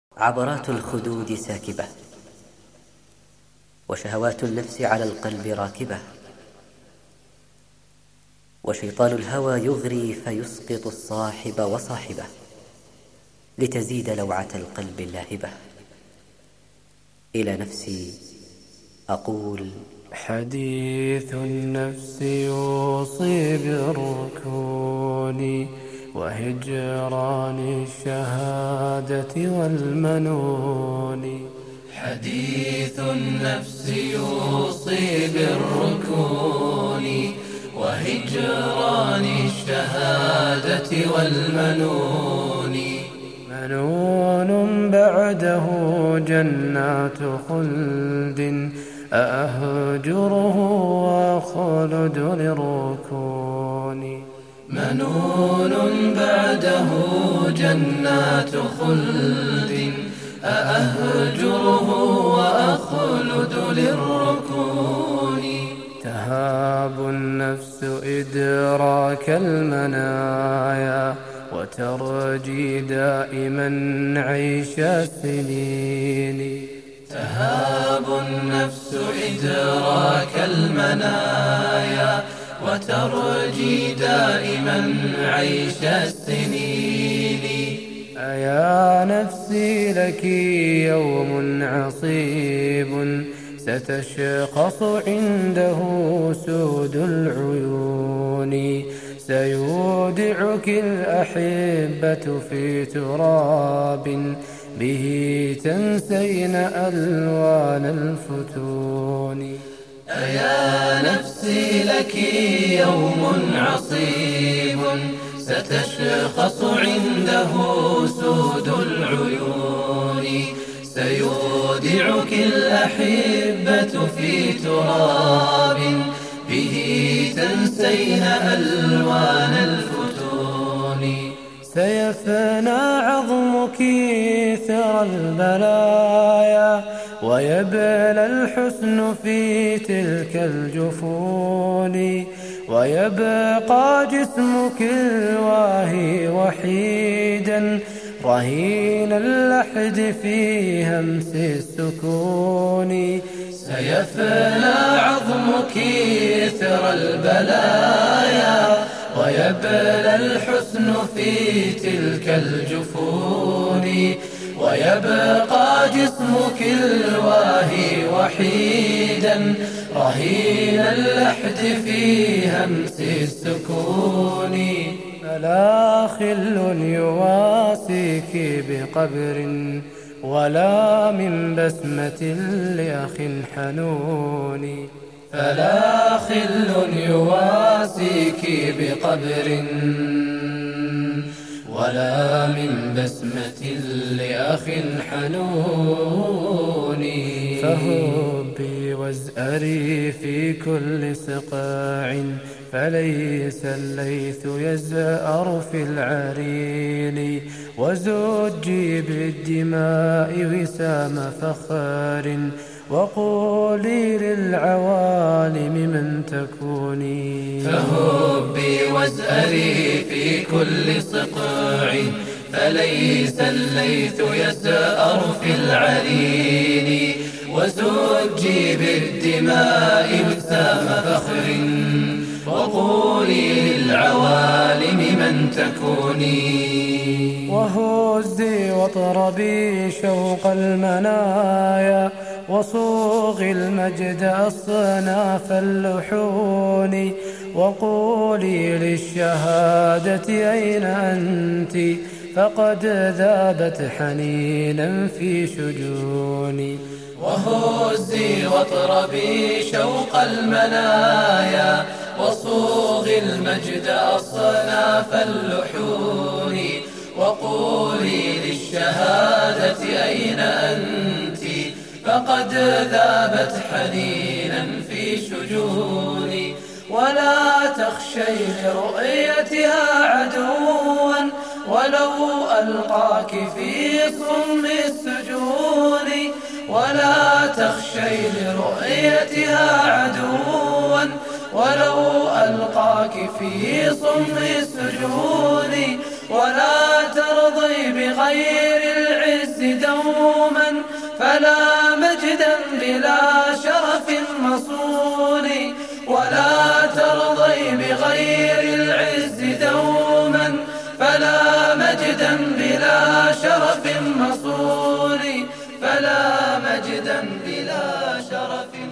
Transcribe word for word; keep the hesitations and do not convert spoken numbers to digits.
عبرات الخدود ساكبة، وشهوات النفس على القلب راكبة، وشيطان الهوى يغري فيسقط الصاحب وصاحبه لتزيد لوعة القلب اللاهبة. إلى نفسي أقول: حديث النفس يوصي بالركون وهجران الشهادة والمنون. حديث النفس يوصي بالركون وهجران الشهادة والمنون. منون بعده جنات خلد أأهجره وخلد للركون. منون بعده جنات خلد أأهجره وأخلد للركون. تهاب النفس إدراك المنايا وترجي دائما عيش السنين. تهاب النفس إدراك المنايا وترجي دائما عيش السنين. أيا نفسي لك يوم عصيب ستشخص عنده سود العيون. سيودعك الأحبة في تراب به تنسين ألوان الفتون. أيا نفسي لك يوم عصيب ستشخص عنده سود العيون. سيودعك الأحبة في تراب به تنسين ألوان الفتون. سيفنى عظمك ثرى البلايا ويبلى الحسن في تلك الجفون. ويبقى جسمك الواهي وحيدا رهين اللحد في همس السكون. سيفنى عظمك ثرى البلايا ويبلى الحسن في تلك الجفون. ويبقى جسمك الواهي وحيدا رهين اللحد في همس السكون. فلا خل يواسيك بقبر ولا من بسمة لأخ حنون. فلا خل يواسيك بقبر ولا من بسمة لأخ حنون. فهبي وازأري في كل صقاع فليس الليث يزأر في العرين. وزجي بالدماء وسام فخار وقولي للعوالم من تكوني. فهبي وازأري في كل صقاع فليس الليث يزأر في العرين. وزجي بالدماء وسام فخر وقولي للعوالم من تكوني. وهزي واطربي شوق المنايا وصوغ المجد أصناف اللحون. وقولي للشهادة أين أنت فقد ذابت حنينا في شجوني. وهزي واطربي شوق المنايا وصوغ المجد أصناف اللحون. وقولي للشهادة أين أنت فقد ذابت حنينا في شجوني. ولا تخشي لرؤيتها عدوا ولو ألقاك في صم السجون. ولا تخشي لرؤيتها عدوا ولو ألقاك في صم السجون. ولا ترضي بغير العز العز دوما، فلا مجدا بلا شرف مصون. ولا ترضي بغير العز دوما، فلا مجدا بلا شرف مصون، فلا مجدا بلا شرف